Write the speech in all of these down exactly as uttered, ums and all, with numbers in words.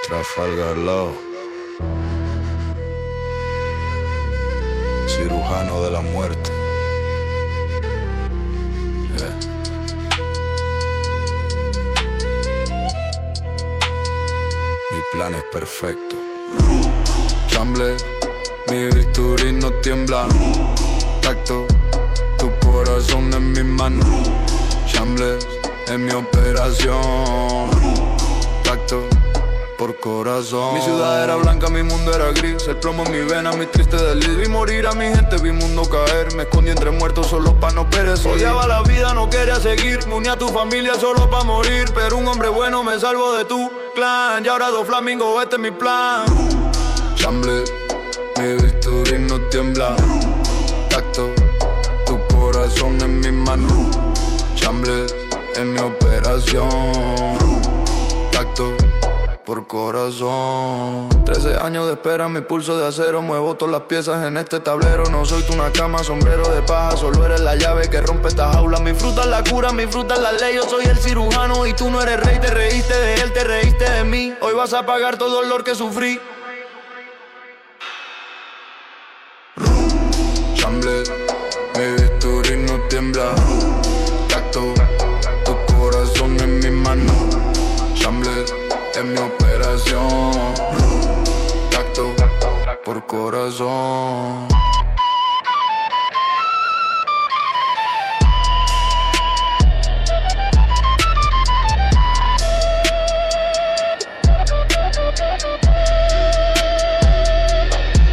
Trafalgar Law, cirujano de la muerte. Yeah. Mi plan es perfecto. Chamble, mi bisturí no tiembla. Tacto, tu corazón en mi mano. Chamble, en mi operación. Tacto, por corazón. Mi ciudad era blanca, mi mundo era gris. El plomo en mi vena, mi triste delirio. Vi morir a mi gente, vi mundo caer. Me escondí entre muertos solo pa' no perecer. Odiaba la vida, no quería seguir. Me uní a tu familia solo pa' morir. Pero un hombre bueno me salvó de tu clan. Y ahora dos flamingos, este es mi plan. Chamble, mi bisturí no tiembla. Tacto, tu corazón en mi mano. Chamble, en mi operación. Tacto, por corazón. Trece años de espera, mi pulso de acero. Muevo todas las piezas en este tablero. No soy tú una cama, sombrero de paja. Solo eres la llave que rompe esta jaula. Mi fruta es la cura, mi fruta es la ley. Yo soy el cirujano y tú no eres rey. Te reíste de él, te reíste de mí. Hoy vas a pagar todo el dolor que sufrí. Chamble, mi bisturí no tiembla. Tacto, tu corazón en mi mano. Chamble, en mi operación. Tacto, por corazón.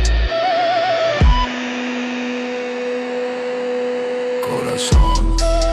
Corazón.